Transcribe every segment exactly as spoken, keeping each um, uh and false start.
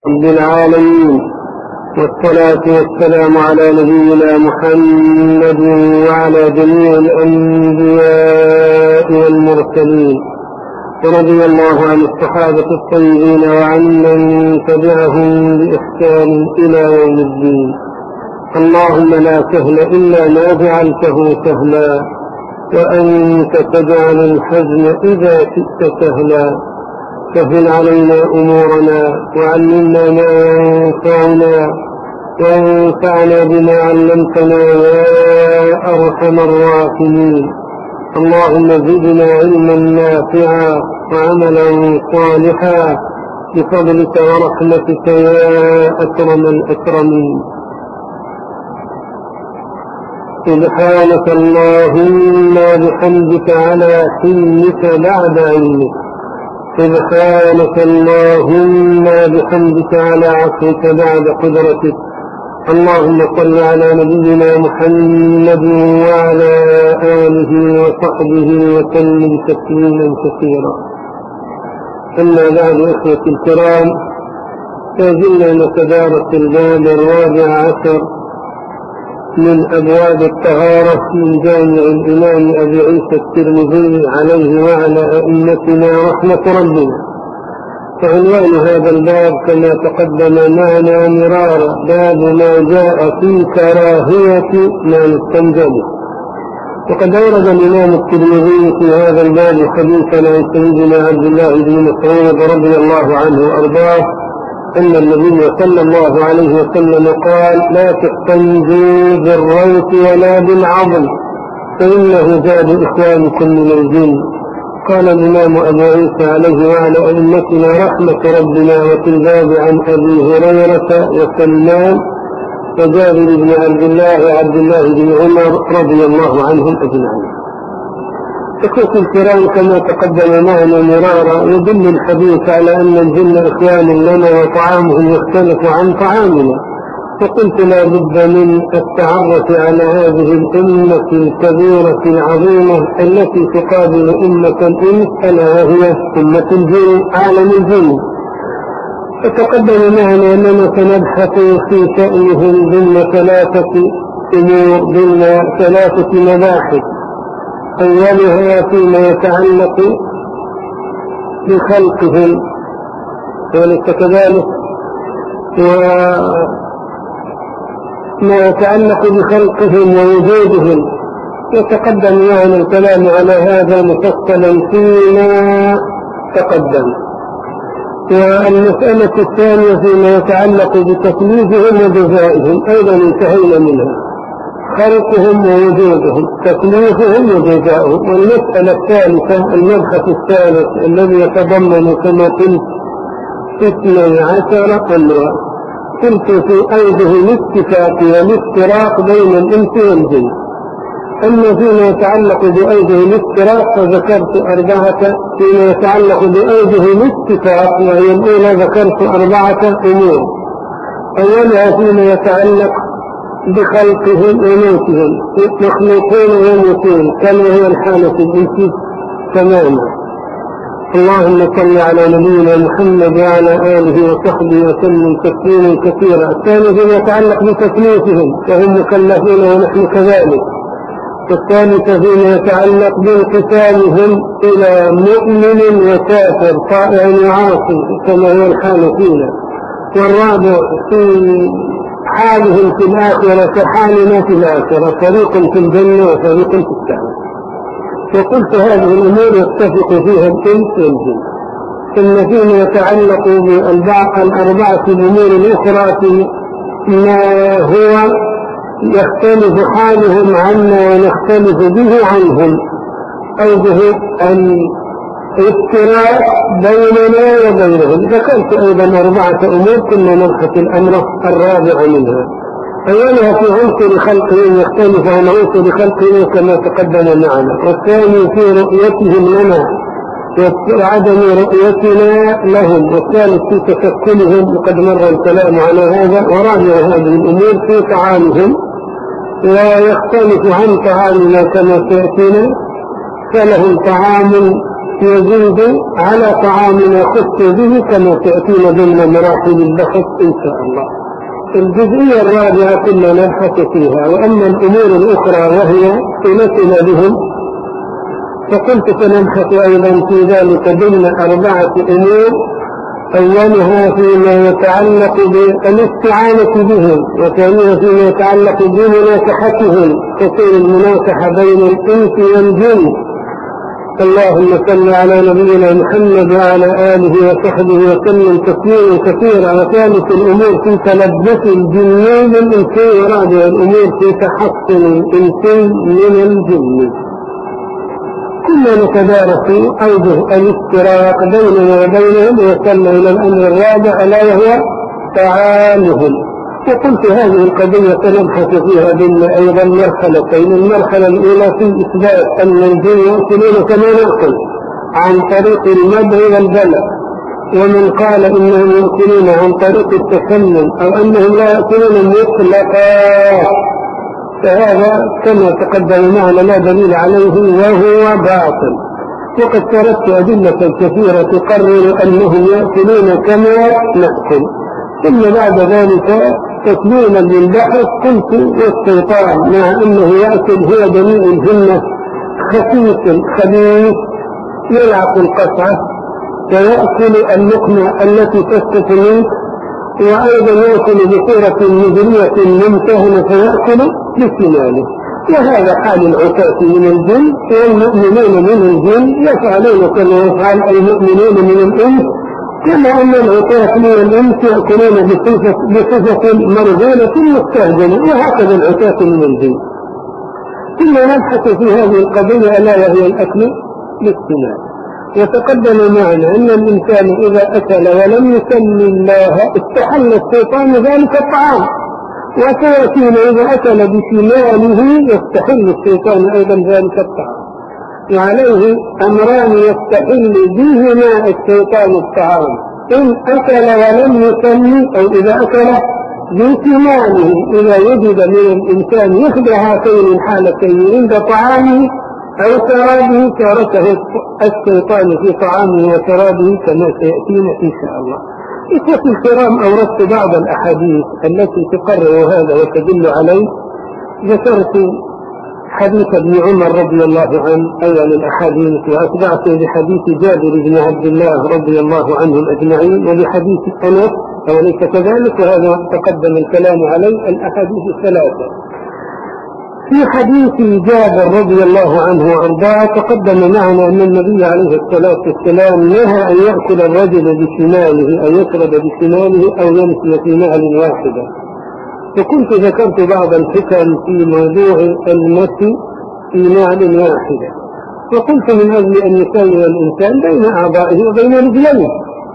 رب العالمين، والصلاة والسلام على نبينا محمد وعلى جميع الأنبياء والمرسلين، ورضي الله عن الصحابة الطيبين وعن من تبعهم بإحسان إلى يوم الدين. اللهم لا سهل إلا ما جعلته سهلا، وأنت تجعل الحزن إذا شئت سهلا. سهل علينا أمورنا، وعلمنا ما ينفعنا، وانفعنا بما علمتنا يا أرحم الراحمين. اللهم زدنا علما نافعا وعملا صالحا بفضلك ورحمتك يا أكرم الأكرمين. سبحانك اللهم بحمدك على حلمك بعد علمك، سبحانك اللهم بحمدك على عفوك بعد قدرتك. اللهم صل على نبينا محمد وعلى آله وصحبه وسلم تسليما كثيرا. أما بعد، إخوتي الكرام، فزلنا نتدارس الباب الرابع عشر من أبواب الطهارة من جامع الإمام أبي عيسى الترمذي عليه وعلى أئمتنا رحمة ربنا. فعنوان هذا الباب كما تقدم معنا مرارا باب ما جاء في كراهية ما يستنجد. وقد أورد الإمام الترمذي في هذا الباب حديثا عن سيدنا عبد الله بن مسعود رضي الله عنه وأرضاه أن النبي صلى الله عليه وسلم قال: لا تستنجوا بالروث ولا بالعظم، فإنه زاد إخوانكم من الجن. قال الإمام أبو عيسى عليه وعلى أئمتنا رحمة ربنا وفي الباب عن أبي هريرة وسلمان وجابر بن عبد الله وعبد الله بن عمر رضي الله عنهم أجمعين. إخوتي الكرام، كما تقدم معنا مرارا، يدل الحديث على أن الجن إخوان لنا وطعامهم يختلف عن طعامنا. فقلت لا بد من التعرف على هذه الأمة الكبيرة العظيمة التي تقابل أمة الإنس، ألا وهي أمة الجن، عالم الجن. فتقدم معنا أننا سنبحث في شأنهم ضمن ثلاثة أمور، ضمن ثلاثة مباحث. أولها فيما يتعلق بخلقهم، وليس كذلك، وما يتعلق بخلقهم ووجودهم. يتقدم معنا الكلام على هذا مفصلا فيما تقدم. والمسألة الثانية فيما يتعلق بتكليفهم وجزائهم أيضا انتهينا منها، خلقهم ووجودهم، تكليفهم وجزاؤهم. والمسألة الثالثة المبحث الثالث الذي يتضمن كما قلت اثني عشر أمرا، قلت في أيده الاتفاق والافتراق بين الإنس والجن. أما فيما يتعلق بأيده الافتراق فذكرت أربعة، فيما يتعلق بأيده الاتفاق وهي الأولى ذكرت أربعة أمور. أولها فيما يتعلق بخلقهم وموتهم، مخلوقون وموتون كما هي الحالة الإنس تماما. اللهم صل على نبينا محمد وعلى آله وصحبه وسلم تسليما كثيرا. الثاني فيما يتعلق بتكليفهم وهم مكلفون ونحن كذلك. الثالث فيما يتعلق بانقسامهم إلى مؤمن وكافر، طائع وعاصي كما هي الحالة فينا. والرابع في حالهم في الآخرة كحالنا في الآخرة، فريق في الجنة وفريق في السعير. وقلت هذه الأمور يتفق فيها الإنس والجن. ثم فيما يتعلق بالأربعة الأمور الأخرى ما هو يختلف حالهم عنا ونختلف به عنهم، أوجه الافتراق بيننا وبينهم. ذكرت أيضا أربعة أمور كنا نبحث الأمر الرابع منها. أولها في عنصر خلقهم يختلف عن عنصر خلقهم كما تقدم معنا، والثاني في رؤيتهم لنا وعدم رؤيتنا لهم، والثالث في تشكلهم وقد مر الكلام على هذا. ورابع هذه الأمور في طعامهم ويختلف عن طعامنا كما سيأتينا، فلهم طعام يزيد على طعام ما خص به كما تأتينا ضمن مراحل البحث إن شاء الله. الجزئية الرابعة كنا نبحث فيها، وأما الأمور الأخرى وهي صلتنا بهم فقلت سنبحث أيضا في ذلك ضمن أربعة أمور. أولها فيما يتعلق بالاستعانة بهم، وثانيها فيما يتعلق بمناكحتهم، تصير المناكحة بين الإنس والجن. اللهم صل على نبينا محمد وعلى آله وصحبه وسلم تسليما كثيرا. وثالث الأمور في تلبس الجن بالإنس، ورابع الأمور في تحصن الإنس من الجن. كنا نتدارس أوجه الافتراق بيننا وبينهم، وصلنا إلى الأمر الرابع ألا وهو تعامهم. وقلت هذه القضية سنبحث فيها ضمن أيضا مرحلتين. المرحلة الأولى في إثبات أن الجن يأكلون كما نأكل عن طريق المدع والبلع، ومن قال إنهم يأكلون عن طريق التسمم أو أنهم لا يأكلون مطلقا فهذا كما تقدم معنا لا دليل عليه وهو باطل. وقد تركت أدلة كثيرة تقرر أنهم يأكلون كما نأكل. ثم بعد ذلك تسليما للبحث قلت والشيطان مع أنه يأكل هو دليل الجنة خفيف خبيث يلعق القطعة ويأكل اللقمة التي تسقط منه، وأيضا يأكل بصورة مجرية ممتهنة فيأكل بشماله. وهذا حال العتاة من الجن، والمؤمنون من الجن يفعلون كما يفعل المؤمنون من الإنس، كما أن العتاة من الإنس يأكلون بصفة مرغولة مستهجنة، وهكذا العتاة من الجن. ثم نبحث في هذه القضية ألا وهي الأكل بالشمال. وتقدم معنا أن الإنسان إذا أكل ولم يسمي الله استحل الشيطان ذلك الطعام، وسيأتينا إذا أكل بشماله يستحل الشيطان أيضا ذلك الطعام. وعليه أمران يستحل بهما الشيطان الطعام: إن أكل ولم يسمي، أو إذا أكل بشماله إذا وجد من الإنسان يخدع هاتين الحالتين عند طعامه أو شرابه تاركه الشيطان في طعامه وشرابه كما سيأتينا إن شاء الله. إخوتي الكرام، أوردت بعض الأحاديث التي تقرر هذا وتدل عليه. ذكرت حديث ابن عمر رضي الله عنه أول الأحاديث، وأتبعت بحديث جابر بن عبد الله رضي الله عنهم أجمعين، وبحديث أنس أوليس كذلك؟ وهذا تقدم الكلام عليه الأحاديث الثلاثة. في حديث جابر رضي الله عنه وارضاه تقدم معنا أن النبي عليه الصلاة والسلام نهى أن يأكل الرجل بشماله أو يشرب بشماله أو يمشي في نعل واحدة. وكنت ذكرت بعض الحكم في موضوع المشي في نعل واحدة، وقلت من أجل أن يساوي الإنسان بين أعضائه وبين رجليه،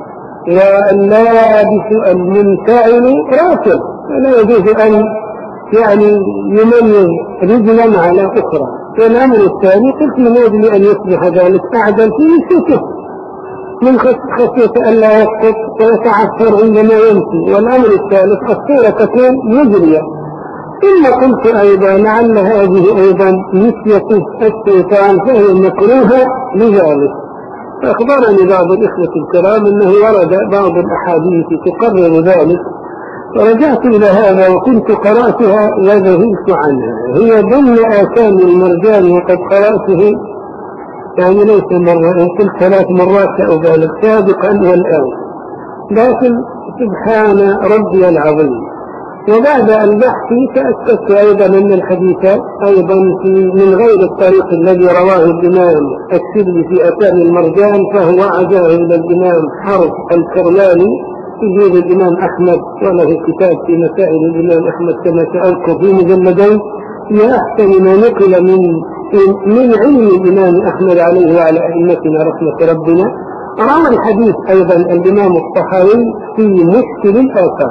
واللابس المنتعل راسل فلا يجوز أن يعني يميز رجلا على أخرى. والأمر الثاني قلت من أجل أن يصبح ذلك أعدل في نفسه من خشية ألا يسقط ويتعثر عندما يمشي. والأمر الثالث الصورة تكون مجرية. ثم قلت أيضا لعل هذه أيضا نسية الشيطان فهي مكروهة لذلك. فأخبرني بعض الإخوة الكرام أنه ورد بعض الأحاديث تقرر ذلك، فرجعت إلى هذا وكنت قرأتها وذهلت عنها. هي ضمن آثام المرجان وقد قرأته يعني ليس مرة، قلت ثلاث مرات أو ذلك سابقا والآن، لكن سبحان ربي العظيم. وبعد البحث تأكدت أيضا أن الحديث أيضا في من غير الطريق الذي رواه الإمام السبي في آثام المرجان، فهو عزاه إلى الإمام حرب الكرماني في جيد الإمام أحمد، وله كتاب في مسائل الإمام أحمد كما سأذكر في مجلدين، هي أحسن ما نقل من من علم الإمام أحمد عليه وعلى أئمتنا رحمة ربنا. روى الحديث أيضا الإمام الطحاوي في مشكل الآثام.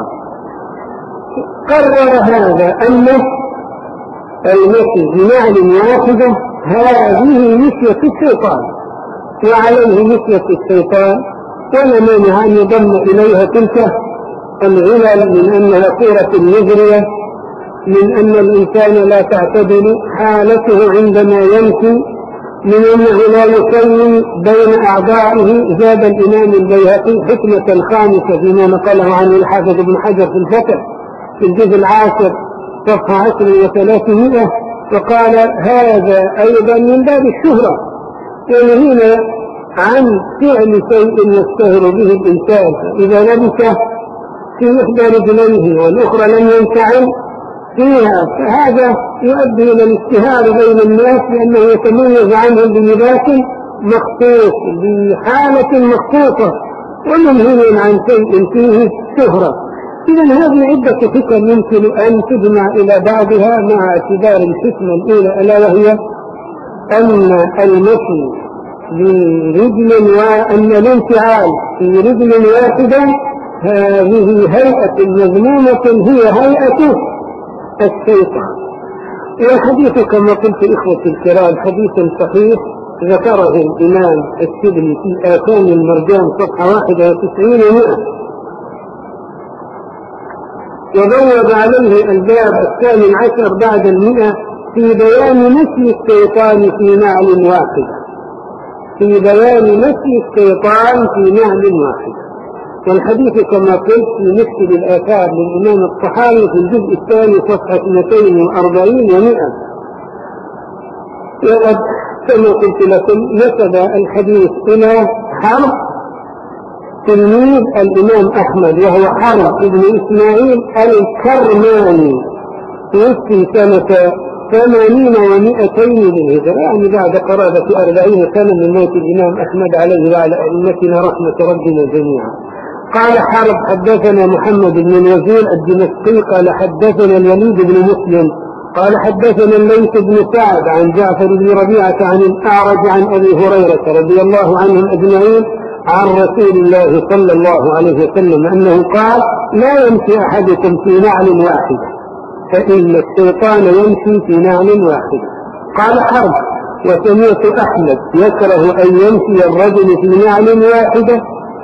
قرر هذا أن المشي بنعل واحدة هذه مشية الشيطان، وعليه مشية الشيطان، ولا مانع أن يضم إليها تلك العلل من أنها صورة مجرية، من أن الإنسان لا تعتدل حالته عندما يمشي، من أنه لا يسوي بين أعضائه. زاد الإمام البيهقي حكمة خامسة فيما نقله عنه الحافظ ابن حجر في الفتح في الجزء العاشر صفحة عشر وثلاثمائة، وقال هذا أيضا من باب الشهرة، ونهينا عن فعل شيء يشتهر به الإنسان. إذا لبس في إحدى رجليه والأخرى لم ينفعل فيها فهذا يؤدي إلى الاشتهار بين الناس، لأنه يتميز عنهم بلباس مخصوص بحالة مخصوصة، ومنهي عن شيء فيه شهرة. إذن هذه عدة حكم يمكن أن تجمع إلى بعضها مع اعتبار الحكمة الأولى، ألا وهي أن المشي برجل وأن الانفعال في رجل واحدة هذه هيئة مذمومة هي هيئة الشيطان. والحديث كما قلت إخوتي الكرام حديث صحيح ذكره الإمام الشبلي في آثام المرجان صفحة واحدة وتسعين ومئة، وبوب عليه الباب الثامن عشر بعد المئة في بيان نفي الشيطان في نعل واحد، في بيان نفي الشيطان في نعل واحد. والحديث كما قلت في مكتب الآثار للإمام الطحاوي في الجزء الثاني صفحة اثنتين وأربعين ومئة. وقد كما قلت لكم نسب الحديث إلى حرب تلميذ الإمام أحمد، وهو حرب ابن إسماعيل الكرماني، توفي سنة ثمانين ومئتين للهجرة، يعني بعد قرابة أربعين سنة من موت الإمام أحمد عليه وعلى أئمتنا رحمة ربنا جميعا. قال حرب حدثنا محمد بن الوزير الدمشقي قال حدثنا الوليد بن مسلم قال حدثنا الليث بن سعد عن جعفر بن ربيعة عن الأعرج عن أبي هريرة رضي الله عنهم أجمعين عن رسول الله صلى الله عليه وسلم أنه قال لا يمشي أحدكم في نعل واحدة فإن الشيطان يمشي في نعل واحدة. قال حرب وسمعت أحمد يكره أن يمشي الرجل في نعل واحدة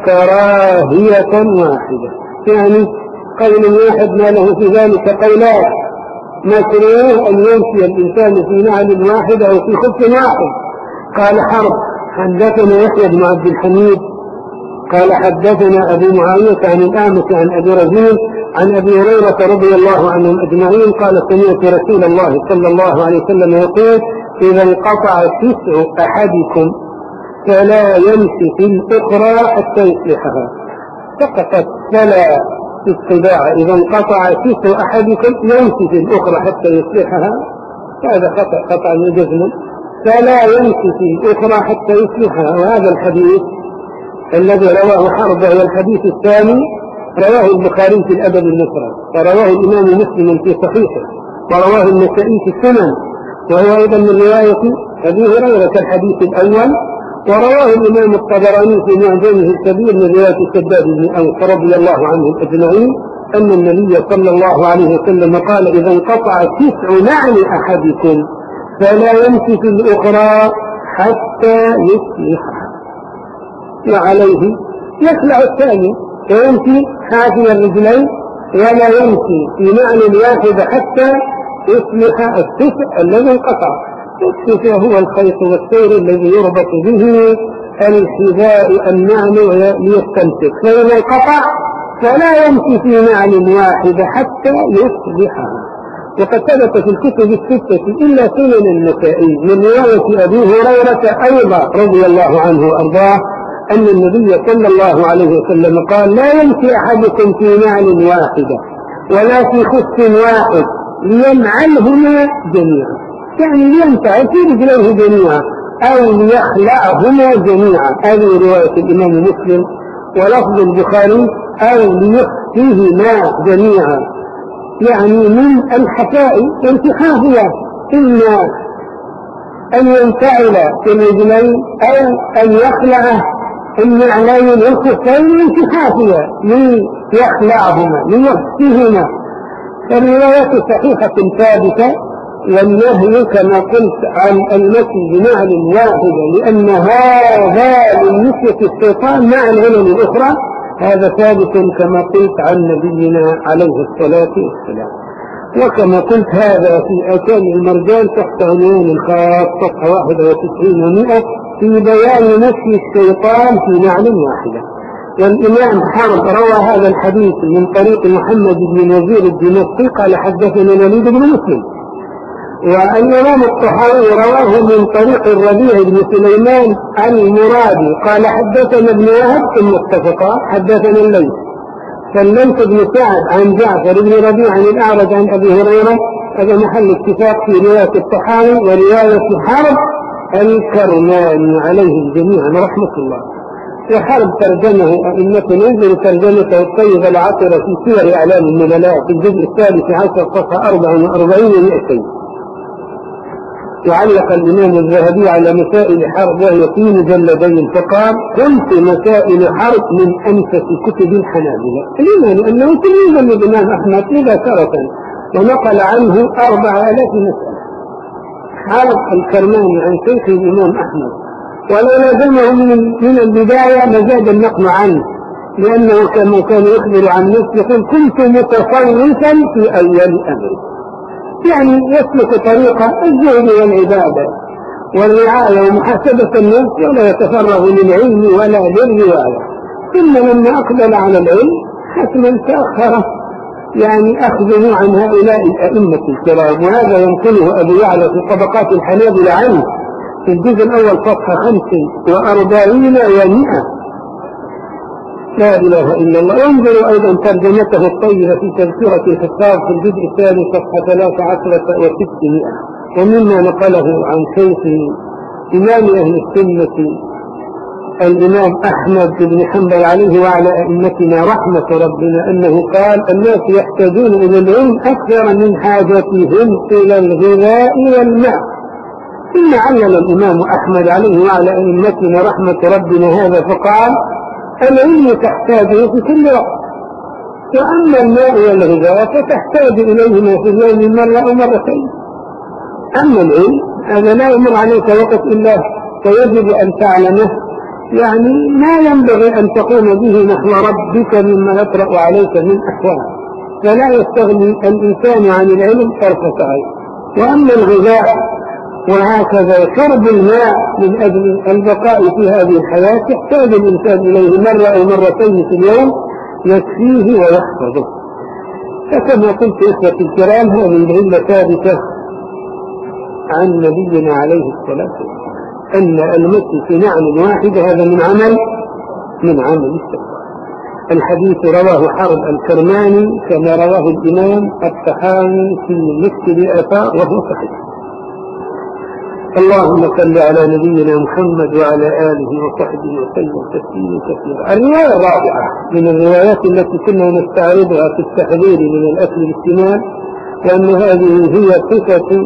كراهية واحدة، يعني قول واحد ما له في ذلك قولات، مكروه أن يمشي الإنسان في نعل واحدة أو في خف واحد. قال حرب حدثنا يحيى بن عبد الحميد قال حدثنا أبو معاوية عن الأعمش عن أبي رزين عن أبي هريرة رضي الله عنهم أجمعين قال سمعت رسول الله صلى الله عليه وسلم يقول إذا انقطع تسع أحدكم فلا يمشي في الأخرى حتى يصلحها. فقط فلا استباع، إذا انقطع تسع أحدكم يمشي في الأخرى حتى يصلحها، هذا خطأ خطأ جزم، فلا يمشي في الأخرى حتى يصلحها. وهذا الحديث الذي رواه حرب هو الحديث الثاني، رواه البخاري في الأدب المفرد، ورواه الإمام مسلم في صحيحه، ورواه النسائي في السنن، وهو أيضا من رواية أبي هريرة الحديث الأول، ورواه الإمام الطبراني في معجمه الكبير من رواية شداد بن أوس رضي الله عنهم أجمعين أن النبي صلى الله عليه وسلم قال إذا انقطع تسع نعل أحدكم فلا يمشي في الأخرى حتى يصلحها، وعليه يخلع الثاني فيمشي حافي الرجلين ولا يمشي في نعل واحد حتى يصلح التسع الذي انقطع. التسع هو الخيط والسير الذي يربط به الحذاء النعل ليستمسك، فإذا انقطع فلا يمشي في نعل واحد حتى يصلحها. وقد ثبت في الكتب الستة إلا سنن النسائي من رواية أبي هريرة أيضا رضي الله عنه وأرضاه أن النبي صلى الله عليه وسلم قال لا يمشي أحدكم في نعل واحدة ولا في خف واحد لينعلهما جميعا، يعني لينفعل في رجليه جميعا أو ليخلعهما جميعا، هذه رواية الإمام مسلم. ولفظ البخاري أو ليخفيهما جميعا، يعني من الحفاء انتحافها، إما أن ينفعل في الرجلين أو أن يخلع النعلين والخفين انتحافها ليخلعهما ليخفيهما. فالرواية صحيحة ثابتة، والنهي كما قلت عن المشي بنعل واحدة لأن هذا من نسية الشيطان مع العلم الأخرى، هذا ثابت كما قلت عن نبينا عليه الصلاة والسلام. وكما قلت هذا في آكال المرجان تحت عنوان خاص صفحة واحد وتسعين ومئة في بيان نفي الشيطان في معنى واحدة. والإمام حرب روى هذا الحديث من طريق محمد بن وزير الدمشقي قال حدثنا الوليد بن مسلم، والإمام الطحاوي رواه من طريق الربيع بن سليمان المرادي قال حدثنا ابن وهب ثم اتفقا حدثنا الليث، فالليث بن سعد عن جعفر بن ربيع عن الأعرج عن أبي هريرة، هذا محل اتفاق في رواية الطحاوي ورواية حرب الكرماني عليهم جميعا رحمة الله. وحرب ترجمه أئمة ننزل ترجمته الطيبة العطرة في سير أعلام النبلاء في الجزء الثالث عشر صفحة أربع وأربعين ومئتين. وعلق الإمام الذهبي على مسائل حرب وهي في مجلدين فقال قلت مسائل حرب من أنفس كتب الحنابلة. لما؟ لأنه تلميذ الإمام أحمد مذاكرة ونقل عنه أربع آلاف مسألة. حرب الكرماني عن شيخ الإمام أحمد، ولو لازمه من, من البداية لزاد النقل عنه، لأنه كما كان يخبر عن نفسه يقول كنت متصوفا في أول أمري، يعني يسلك طريقة الزهد والعبادة والرعاية ومحاسبة النفس ولا يتفرغ للعلم ولا للرواية. ثم لما أقبل على العلم حتما تأخر يعني أخذه عن هؤلاء الأئمة الكرام، وهذا ينقله أبو يعلى في طبقات الحنابلة عنه في الجزء الأول صفحة خمس وأربعين ومئة. لا إله إلا الله. وانظروا أيضا ترجمته الطيبة في تذكرة الحفاظ في الجزء الثاني صفحة ثلاث عشرة وستمائة. ومما نقله عن شيخ إمام أهل السنة الإمام أحمد بن حنبل عليه وعلى أئمتنا رحمة ربنا أنه قال الناس يحتاجون إلى العلم أكثر من حاجتهم إلى الغذاء والماء. ثم علل الإمام أحمد عليه وعلى أئمتنا رحمة ربنا هذا فقال العلم تحتاجه في كل وقت، وأما الماء والغذاء فتحتاج إليهما في اليوم مرة أو مرتين. أما العلم هذا لا يمر عليك وقت إلا فيجب أن تعلمه، يعني ما ينبغي أن تقوم به نحو ربك مما يطرأ عليك من أحوال، فلا يستغني الإنسان عن العلم طرفة عين. وأما الغذاء وهكذا شرب الماء من أجل البقاء في هذه الحياة يحتاج الإنسان إليه مرة أو مرتين في اليوم يكفيه ويحفظه. فكما قلت إخوة الكرام هذه العلة ثابتة عن نبينا عليه الصلاة والسلام أن المس في نعم واحدة هذا من عمل من عمل الشيطان. الحديث رواه حرب الكرماني كما رواه الإمام الطحاوي في المسك بأثار وهو صحيح. اللهم صل على نبينا محمد وعلى آله وصحبه وسلم تسليما كثيرا. الرواية الرابعة من الروايات التي كنا نستعرضها في التحذير من الأكل بالاستماع، وأن هذه هي صفة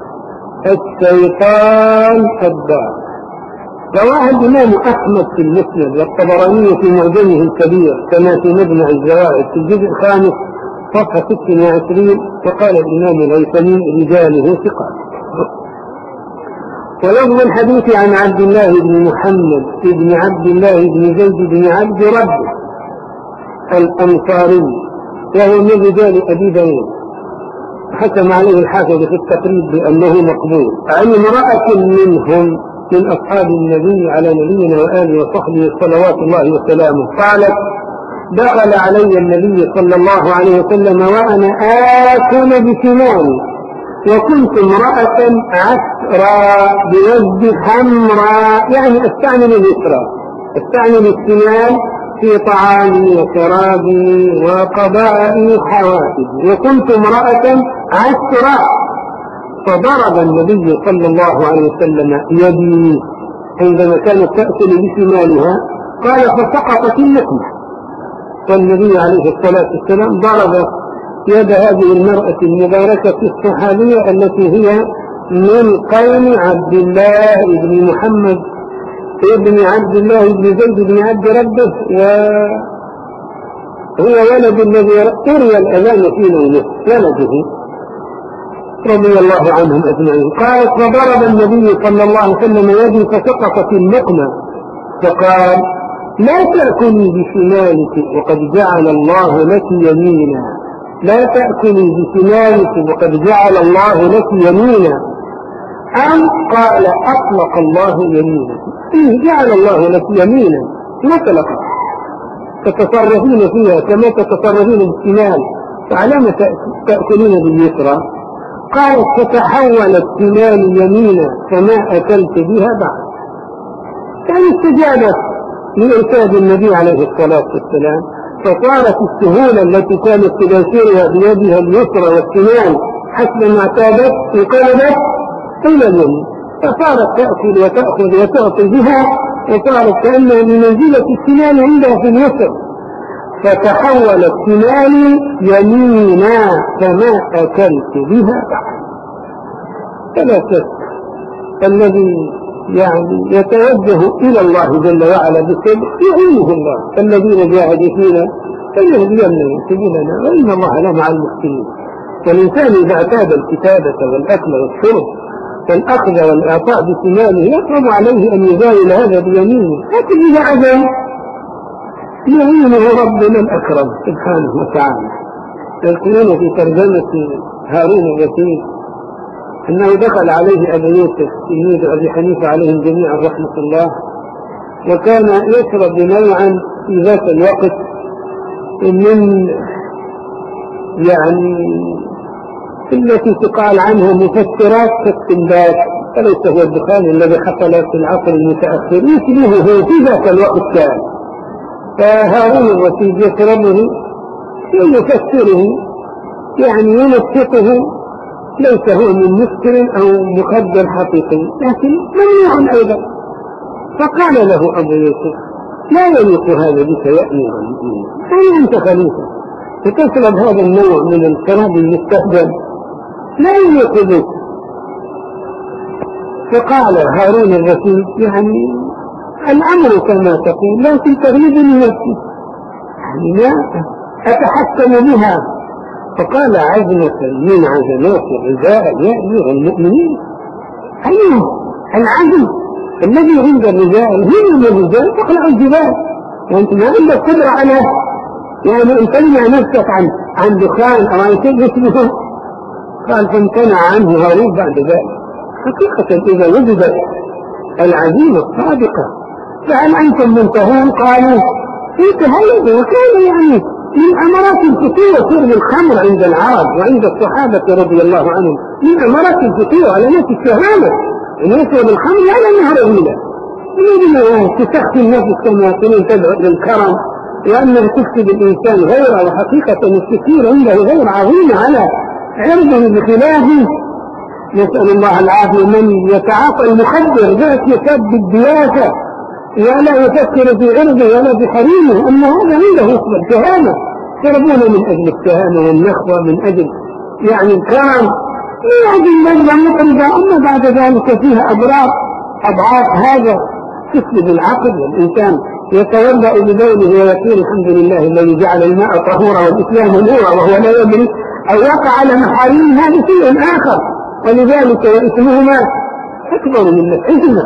الشيطان الضار. رواها الإمام أحمد في المسند والطبراني في معجمه الكبير كما في مجمع الزوائد في الجزء الخامس صفحة ست وعشرين. وقال الإمام الهيثمي رجاله ثقات. ولفظ الحديث عن عبد الله بن محمد بن عبد الله بن زيد بن عبد ربه الأنصاري وهو من رجال أبي داود، حكم عليه الحافظ في التقريب بأنه مقبول، عن امرأة منهم من أصحاب النبي على نبينا وآله وصحبه صلوات الله وسلامه قالت دخل علي النبي صلى الله عليه وسلم وأنا آكل بشمالي وكنت امرأة عسراء بوجه حمراء، يعني استعمل اليسرى، استعمل الشمال في طعامي وشرابي وقضائي وحوائجي، وكنت امرأة عسراء. فضرب النبي صلى الله عليه وسلم يدي عندما كانت تأكل بشمالها، قال فسقطت اللقمة، والنبي عليه الصلاة والسلام ضرب يد هذه المرأة المباركة الصحابية التي هي من قوم عبد الله بن محمد ابن عبد الله بن زيد بن عبد ربه، وهو ولد الذي قرئ الأذان في نومه، ولده رضي الله عنهم أجمعين. قالت فضرب النبي صلى الله عليه وسلم يدي فسقطت اللقمة فقال لا تأكلي بشمالك وقد جعل الله لك يمينا. لا تأكلي بشمالك وقد جعل الله لك يمينا، أم قال أطلق الله يمينك؟ إيه جعل الله لك يمينا مطلقا تتصرفين فيها كما تتصرفين بالشمال، فعلى ما تأكلين باليسرى؟ قالت فتحولت شمال يمينا فما أكلت بها بعد. يعني استجابت لإرشاد النبي عليه الصلاة والسلام، فصارت السهولة التي كانت تباشرها بيدها اليسرى والشمال حسب ما اعتادت انقلبت إلى اليمين، فصارت تأكل وتأخذ وتعطي بها، وصارت كأنها بمنزلة الشمال عندها في اليسر، فتحولت شمالي يمينا فما أكلت بها بعد. فلا شك الذي يعني يتوجه إلى الله جل وعلا بالصدق يعينه الله، الذين جاهدوا فينا فليهدينهم سبلنا وإن الله لمع المحسنين. والإنسان إذا اعتاد الكتابة والأكل والشرب والأخذ والإعطاء بشماله يصعب عليه أن يزاول هذا بيمينه، لكن إذا عزم يعينه ربنا الأكرم سبحانه وتعالى. يذكرون في ترجمة هارون الرشيد أنه دخل عليه أبو يوسف تلميذ أبي حنيفة عليهم جميعا رحمة الله، وكان يشرب نوعا في ذات الوقت من يعني التي تقال عنها مفسرات كالسندات، فليس هو الدخان الذي حصل في العصر المتأخر، يشبهه في ذات الوقت كان. فهارون الرشيد يشربه يفسره يعني ينسقه، ليس هو من مسكر أو مخدر حقيقي لكن ممنوع أيضا. فقال له أبو يوسف لا يليق هذا بك يا أمير المؤمنين، أي أنت خليفة فتشرب هذا النوع من الشراب المستخدم، لا يليق بك. فقال هارون الرشيد يعني الأمر كما تقول لكن تغلب نفسي، يعني لا أتحكم بها. فقال عزمة من عزمات الرجاء يا أمير المؤمنين، أيوه العزم الذي عند الرجال هم من الرجال تقلع الجبال، وأنت ما عندك قدرة على يعني أن تمنع نفسك عن عن دخان أو عن شيء يشبهه. قال فامتنع عنه هارون بعد ذلك. حقيقة إذا وجدت العزيمة الصادقة فهل أنتم منتهون؟ قالوا انتهينا. وكان يعني من أمارات الفتوة شرب الخمر عند العرب وعند الصحابة رضي الله عنهم، من أمارات الفتوة علامات الشهامة أن يشرب الخمر على نهر إلى يجب تسخي النفس كما يقولون تدعو للكرم، وأنه تكتب الإنسان غيره، وحقيقة الكثير عنده غير عظيم على عرضه بخلافه. نسأل الله العافية. من يتعاطى المخدر ذات يكاد بالدياسة ولا يفكر في عرضه ولا في حريمه، أما هذا عنده أصبح شهامة، يشربون من أجل الشهامة والنخوة، من أجل يعني الكرم، من أجل مجمع مطربة. أما بعد ذلك فيها أضرار أضعاف هذا تسلب العقل، والإنسان يتوضأ ببوله ويقول الحمد لله الذي جعل الماء طهورا والإسلام نورا وهو لا يدري، أو يقع على محارم هذا شيء آخر، ولذلك وإثمهما أكبر من نفعهما.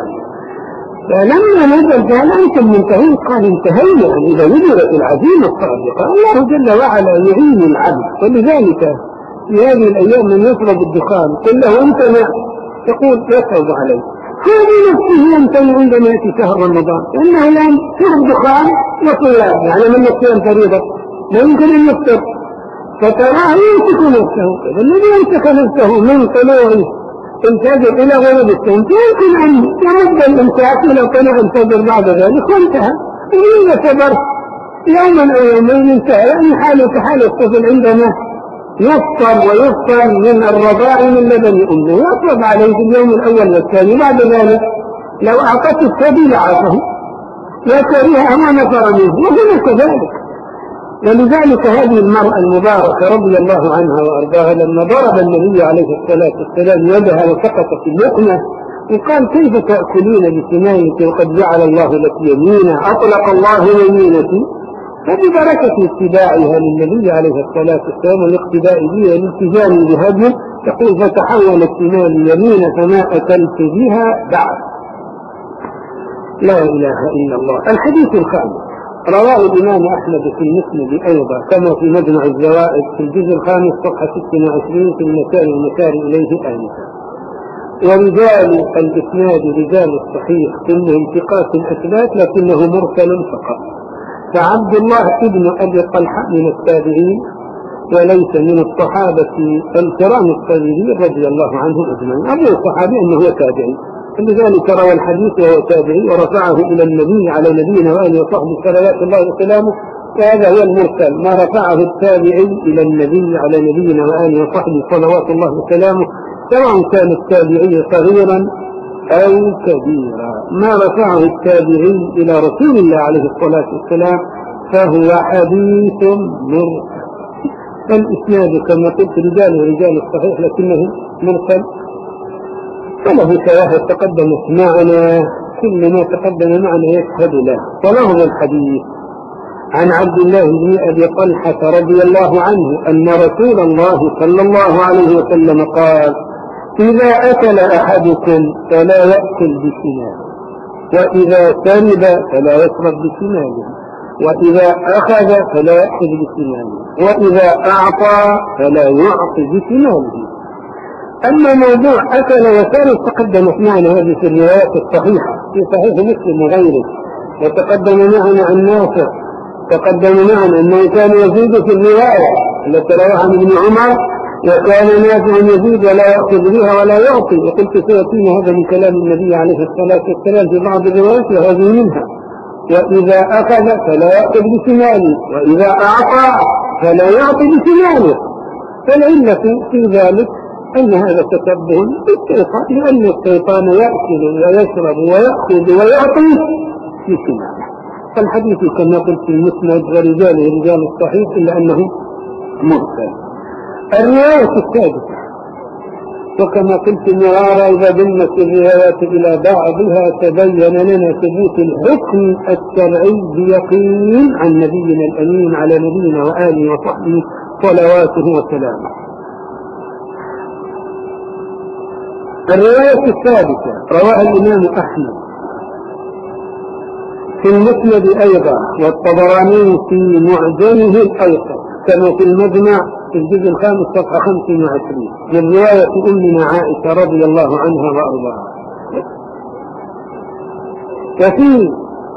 فلما نزل قال أنتم منتهين، قال انتهينا. يعني إذا وجدت العزيمة الصادقة الله جل وعلا يعين العبد. ولذلك في هذه الأيام من يشرب الدخان قل له أنت ما تقول يصعب عليه، هذه نفسه يمتنع عندما يأتي شهر رمضان، لأنه الآن شهر دخان وصيام، يعني من الصيام فريضة لا يمكن أن يفطر، فتراه يمسك نفسه. الذي يمسك نفسه من طلوع الفجر إلى غروب الشمس يمكن أن يرد الإمساك إلى طلوع الفجر بعد ذلك وانتهى. وإذا صبر يوما أو يومين انتهى. يعني حاله كحال الطفل عندما يفطر ويفطر من الرضاع من لبن أمه، يطلب عليه في اليوم الأول والثاني، بعد ذلك لو أعطته السبيل عافه وكره ما نفر منه، وهنا كذلك. ولذلك هذه المرأة المباركة رضي الله عنها وأرضاها لما ضرب النبي عليه الصلاة والسلام يدها وسقطت اللقمة وقال كيف تأكلين بشمالك وقد جعل الله لك يمينا، أطلق الله يمينك. فببركة اتباعها للنبي عليه الصلاة والسلام والاقتداء به والالتزام بهديه تقول فتحولت شمالي يمينا فما أكلت بها بعد. لا إله إلا الله. الحديث الخامس رواه الإمام أحمد في المسند أيضا كما في مجمع الزوائد في الجزء الخامس صفحة ستة وعشرين في المسائل المشار إليه آنفا. ورجال الإسناد رجال الصحيح كلهم ثقات الأثبات لكنه مرسل فقط. فعبد الله ابن أبي طلحة من التابعين وليس من الصحابة الكرام الصغيرين رضي الله عنهم أجمعين. أبو الصحابي أنه تابعي، لذلك روى الحديث وهو تابعي ورفعه إلى النبي على نبينا وآله وصحبه صلوات الله وسلامه، وهذا هو المرسل ما رفعه التابعي إلى النبي على نبينا وآله وصحبه صلوات الله وسلامه، سواء كان التابعي صغيرا أو كبيرا. ما رفعه التابعي إلى رسول الله عليه الصلاة والسلام فهو حديث مرسل. الإسناد كما قلت رجال ورجال الصحيح لكنه مرسل، فله شواهد تقدمت معنا، كل ما تقدم معنا يشهد له. وله الحديث عن عبد الله بن أبي طلحة رضي الله عنه أن رسول الله صلى الله عليه وسلم قال: إذا أكل أحدكم فلا يأكل بشماله، وإذا شرب فلا يشرب بشماله، وإذا أخذ فلا يأخذ بشماله، وإذا أعطى فلا يعطي بشماله. أما موضوع أكل وشرب تقدمت معنا هذه في الروايات الصحيحة في صحيح مسلم وغيره، وتقدم معنا عن نافع، تقدم معنا أنه كان يزيد في الرواية التي رواها عن ابن عمر، وكان نافع يزيد ولا يأخذ بها ولا يعطي. وقلت سيأتينا هذا من كلام النبي عليه الصلاة والسلام في بعض الروايات وهذه منها. وإذا أخذ فلا يأخذ بشماله، وإذا أعطى فلا يعطي بشماله. فالعلة في ذلك أن هذا تشبه بالشيطان، لأن الشيطان يأكل ويشرب ويأخذ ويعطي بشماله. فالحديث كما قلت في المسند ورجاله رجال الصحيح إلا أنه مرسل. الرواية السادسة، وكما قلت مرارا إذا ضمت الروايات إلى بعضها تبين لنا ثبوت الحكم الشرعي بيقين عن نبينا الأمين على نبينا وآله وصحبه صلواته وسلامه. الرواية الثالثة رواها الإمام أحمد في المسند أيضا، والطبراني في معجمه الأوسط كما في المجمع في الجزء الخامس صفحة خمسة وعشرين من رواية أمنا عائشة رضي الله عنها وأرضاها. وفي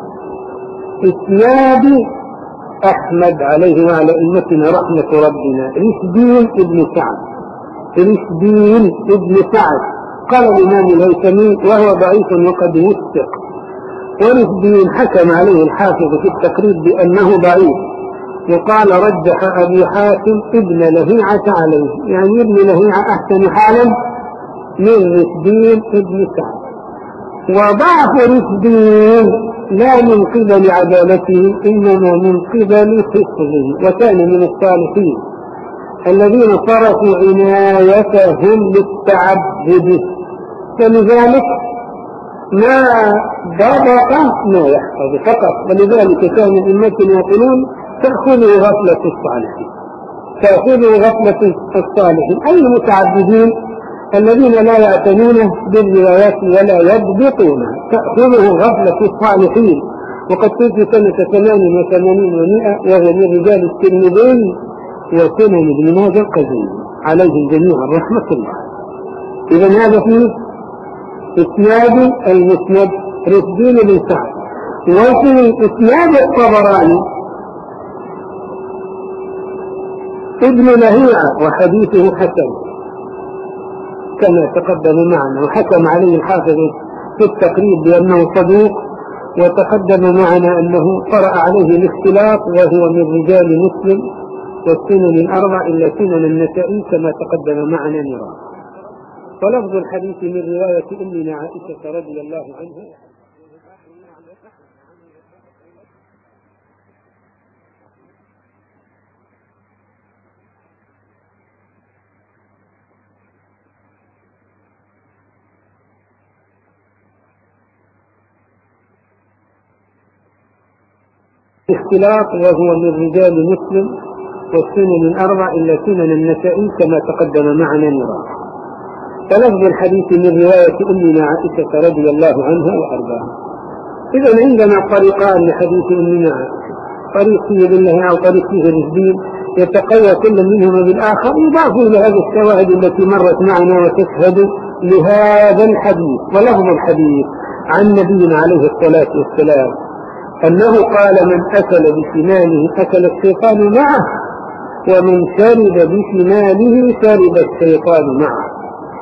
إسناد أحمد عليه وعلى أمتنا رحمة ربنا رشدين ابن سعد، رشدين ابن سعد قال الإمام الهيثمي وهو ضعيف وقد وثق، ورشدين حكم عليه الحافظ في التقريب بأنه ضعيف، وقال رجح أبي حاتم ابن لهيعة عليه، يعني ابن لهيعة أحسن حالا من رشدين ابن سعد. وضعف رشدين لا من قبل عدالته إنما من قبل حفظه، وكان من الصالحين الذين صرفوا عنايتهم للتعبد، فلذلك ما ضبط ما يحفظ فقط. ولذلك كان الأمة يقولون تأخذوا غفلة الصالحين، تأخذوا غفلة الصالحين أي المتعبدين الذين لا يعتنون بالروايات ولا يضبطونها، تأخذه غفلة الصالحين. وقد كنت سنة ثمان وثمانين ومئة وهو من رجال الترمذي وسنن ابن ماجه القديم عليهم جميعا رحمة الله. إذا هذا في إسناد المسند رشدين بن سعد. وفي إسناد الطبراني ابن لهيعة وحديثه حسن كما تقدم معنا، وحكم عليه الحافظ في التقريب بأنه صدوق، وتقدم معنا أنه قرأ عليه الاختلاط وهو من رجال مسلم والسنن الأربع إلا سنن النسائي كما تقدم معنا مرارا. ولفظ الحديث من رواية أمنا عائشة رضي الله عنها اختلاط وهو من رجال مسلم والسنن الأربع إلا سنن النسائي كما تقدم معنا مرارا. فلفظ الحديث من رواية أمنا عائشة رضي الله عنها وأرضاها. إذن عندنا طريقان لحديث أمنا عائشة، طريق فيه بالله أو طريق فيه بالدين يتقوى كل منهما بالآخر، يضاف إلى هذه الشواهد التي مرت معنا وتشهد لهذا الحديث. ولفظ الحديث عن نبينا عليه الصلاة والسلام أنه قال: من أكل بشماله أكل الشيطان معه، ومن شرب بشماله شرب الشيطان معه.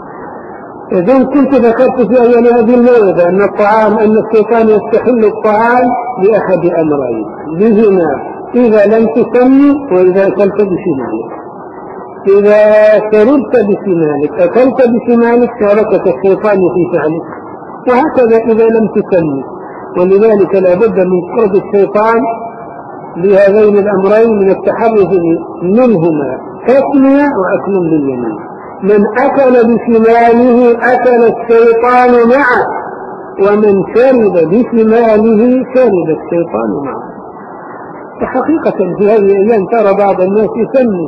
إذن كنت ذكرت في أول هذه الموعظة أن الطعام أن الشيطان يستحل الطعام بأحد أمرين بهما: إذا لم تسمي وإذا أكلت بشمالك. إذا شربت بشمالك أكلت بشمالك شاركك الشيطان في فعلك، وهكذا إذا لم تسمي. ولذلك لا بد من قرب الشيطان بهذين الأمرين من التحرز منهما: تسمية وأكل باليمين. من أكل بشماله أكل الشيطان معه، ومن شرب بشماله شرب الشيطان معه. وحقيقة في هذه الأيام ترى بعض الناس يسمي،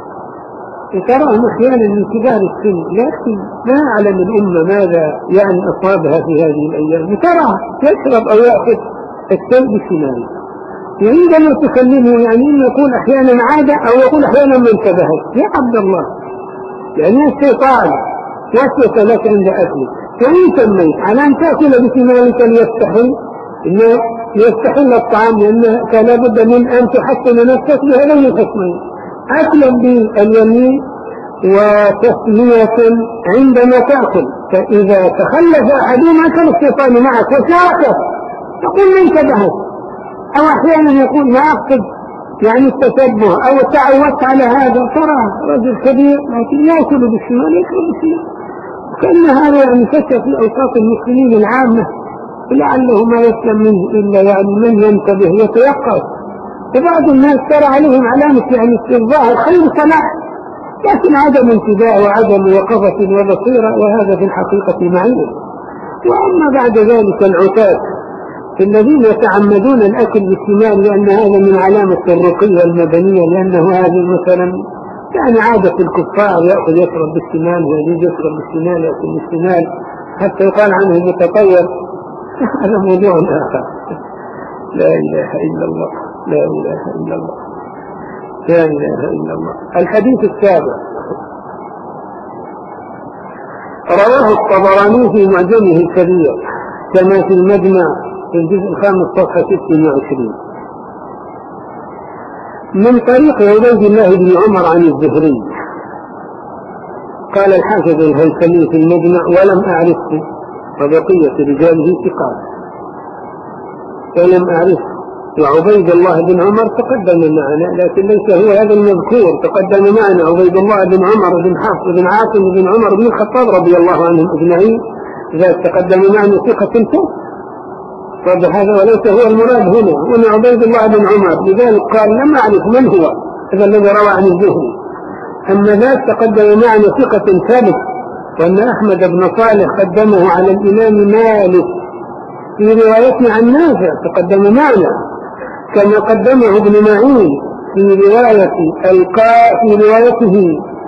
تراهم أحيانا من كبار السن، لكن لا أعلم الأمة ماذا يعني أصابها في هذه الأيام. ترى يشرب أو يأخذ الشيء بشماله، يريد أن تكلمه، يعني يقول أحيانا عادة أو يقول أحيانا من انتبهت. يا عبد الله، يعني الشيطان وسوس لك عند أكلك، وإن سميت على أن تأكل بشمالك ليستحل إنه يستحل الطعام، لأنك لا بد من أن تحسن نفسك بهذين الحسنين: أكلا باليمين وتسمية عندما تأكل. فإذا تخلف أحدهما أكل الشيطان معك وشاركك، تقول من انتبهت. أو أحيانا يقول ما أقصد يعني التشبه أو تعودت على هذا. ترى رجل كبير لكن يأكل بالشمال يأكل بالشمال، كأن هذا يعني فشى في أوساط المسلمين العامة، لعله ما يسلم منه إلا يعني من ينتبه يتيقظ. وبعض الناس ترى عليهم علامة يعني في الظاهر خير صلاح، لكن عدم انتباه وعدم وقفة وبصيرة، وهذا في الحقيقة معين. وأما بعد ذلك العتاة الذين يتعمدون الأكل بالشمال، لأن هذا من علامة الرقي والمدنية، لأنه هذا مثلا يعني عادة الكفار يأخذ يشرب بالشمال ويريد يشرب بالشمال يأكل بالشمال حتى يقال عنه متطور. هذا موضوع آخر. لا إله إلا الله، لا إله إلا الله، لا إله إلا الله. الحديث السابع رواه الطبراني في معجمه الكبير كما في المجمع في الجزء الخامس صفحة ستة وعشرين من طريق عبيد الله بن عمر عن الزهري. قال الحافظ الهيثمي في المجمع: ولم أعرفه، وبقية رجاله ثقات، ولم أعرفه. وعبيد الله بن عمر تقدم معنا، لكن ليس هو هذا المذكور. تقدم معنا عبيد الله بن عمر بن حفص بن عاصم بن عمر بن الخطاب رضي الله عنهم أجمعين، إذا تقدم معنا ثقة فوق. هذا وليس هو المراد هنا، هنا عبيد الله بن عمر، لذلك قال لم أعرف من هو هذا الذي روى عن الزهري. أما ذاك تقدم معنا ثقة ثابت، وأن أحمد بن صالح قدمه على الإمام مالك في روايته عن نافع، تقدم معنا، كما قدمه ابن معين في رواية القاء في روايته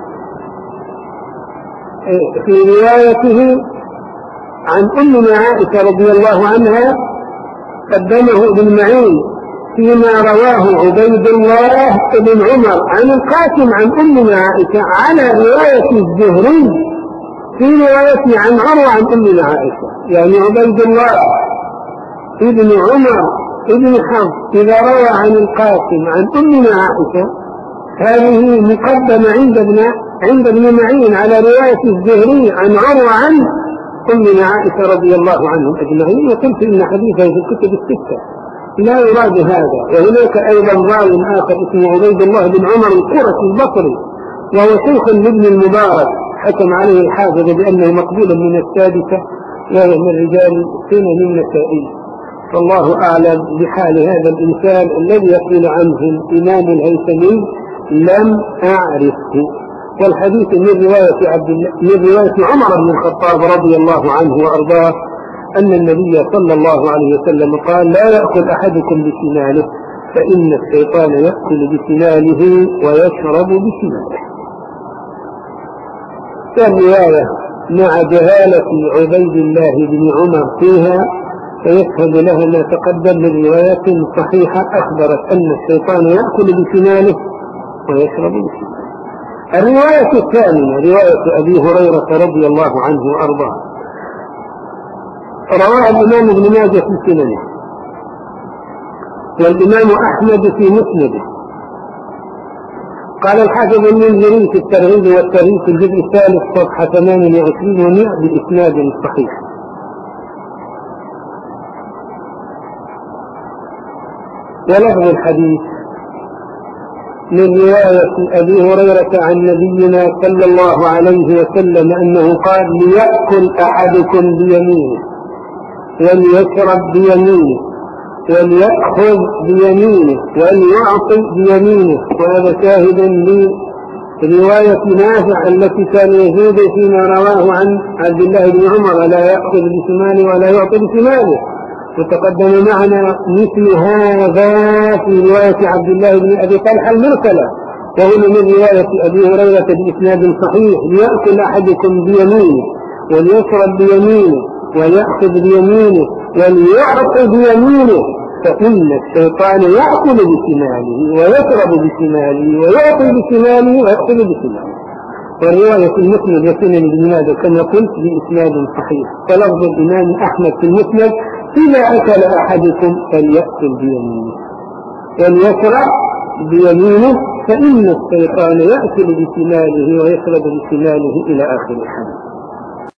في روايته عن أمنا عائشة رضي الله عنها، قدمه ابن معين فيما رواه عبيد الله بن عمر عن القاسم عن أمنا عائشة على رواية الزهري في روايته عن عروة عن أمنا عائشة. يعني عبيد الله ابن عمر ابن حفص إذا روى عن القاسم عن أمنا عائشة، هذه مقدمة عند ابن عند ابن معين على رواية الزهري عن عروة عن أمنا عائشة رضي الله عنهم أجمعين. وقلت إن حديثه في الكتب الستة لا يراد هذا. وهناك أيضا راوي آخر اسمه عبيد الله بن عمر القرشي البصري، وهو شيخ لابن المبارك، حكم عليه الحافظ بأنه مقبول من السادسة، وهو من رجال سنن النسائي. فالله أعلم بحال هذا الإنسان الذي يقول عنه الإمام الهيثمي لم أعرفه. والحديث من رواية عبد الله من رواية عمر بن الخطاب رضي الله عنه وأرضاه أن النبي صلى الله عليه وسلم قال: لا يأكل أحدكم بشماله، فإن الشيطان يأكل بشماله ويشرب بشماله. كان رواية مع جهالة عبيد الله بن عمر فيها فيشهد له ما تقدم من رواية صحيحة أخبرت أن الشيطان يأكل بشماله ويشرب بشماله. الرواية الثانية رواية أبي هريرة رضي الله عنه وأرضاه، رواها الإمام ابن ماجه في سننه والإمام أحمد في مسنده. قال الحافظ المنذري في الترغيب والترهيب في الجزء الثالث صفحة ثمانية وعشرين ومئة بإسناد صحيح. ولفظ الحديث من رواية أبي هريرة عن نبينا صلى الله عليه وسلم أنه قال: ليأكل أحدكم بيمينه وليشرب بيمينه وليأخذ بيمينه وليعطي بيمينه. وهذا شاهد لرواية نافع التي كان يزيد فيما رواه عن عبد الله بن عمر: لا يأخذ بشماله ولا يعطي بشماله. وتقدم معنا مثل هذا في رواية عبد الله بن أبي طلحة المرسلة، وهنا من رواية أبي هريرة بإسناد صحيح: ليأكل أحدكم بيمينه وليشرب بيمينه ويأخذ بيمينه وليعطي بيمينه، فإن الشيطان يأكل بشماله ويشرب بشماله ويعطي بشماله ويأخذ بشماله. ورواية المسند وسنن ابن ماجه كما قلت بإسناد صحيح. فلفظ الإمام أحمد في المسند: إذا أكل أحدكم فليأكل بيمينه وليشرب بيمينه فإن الشيطان يأكل بشماله ويشرب بشماله إلى آخر الحديث.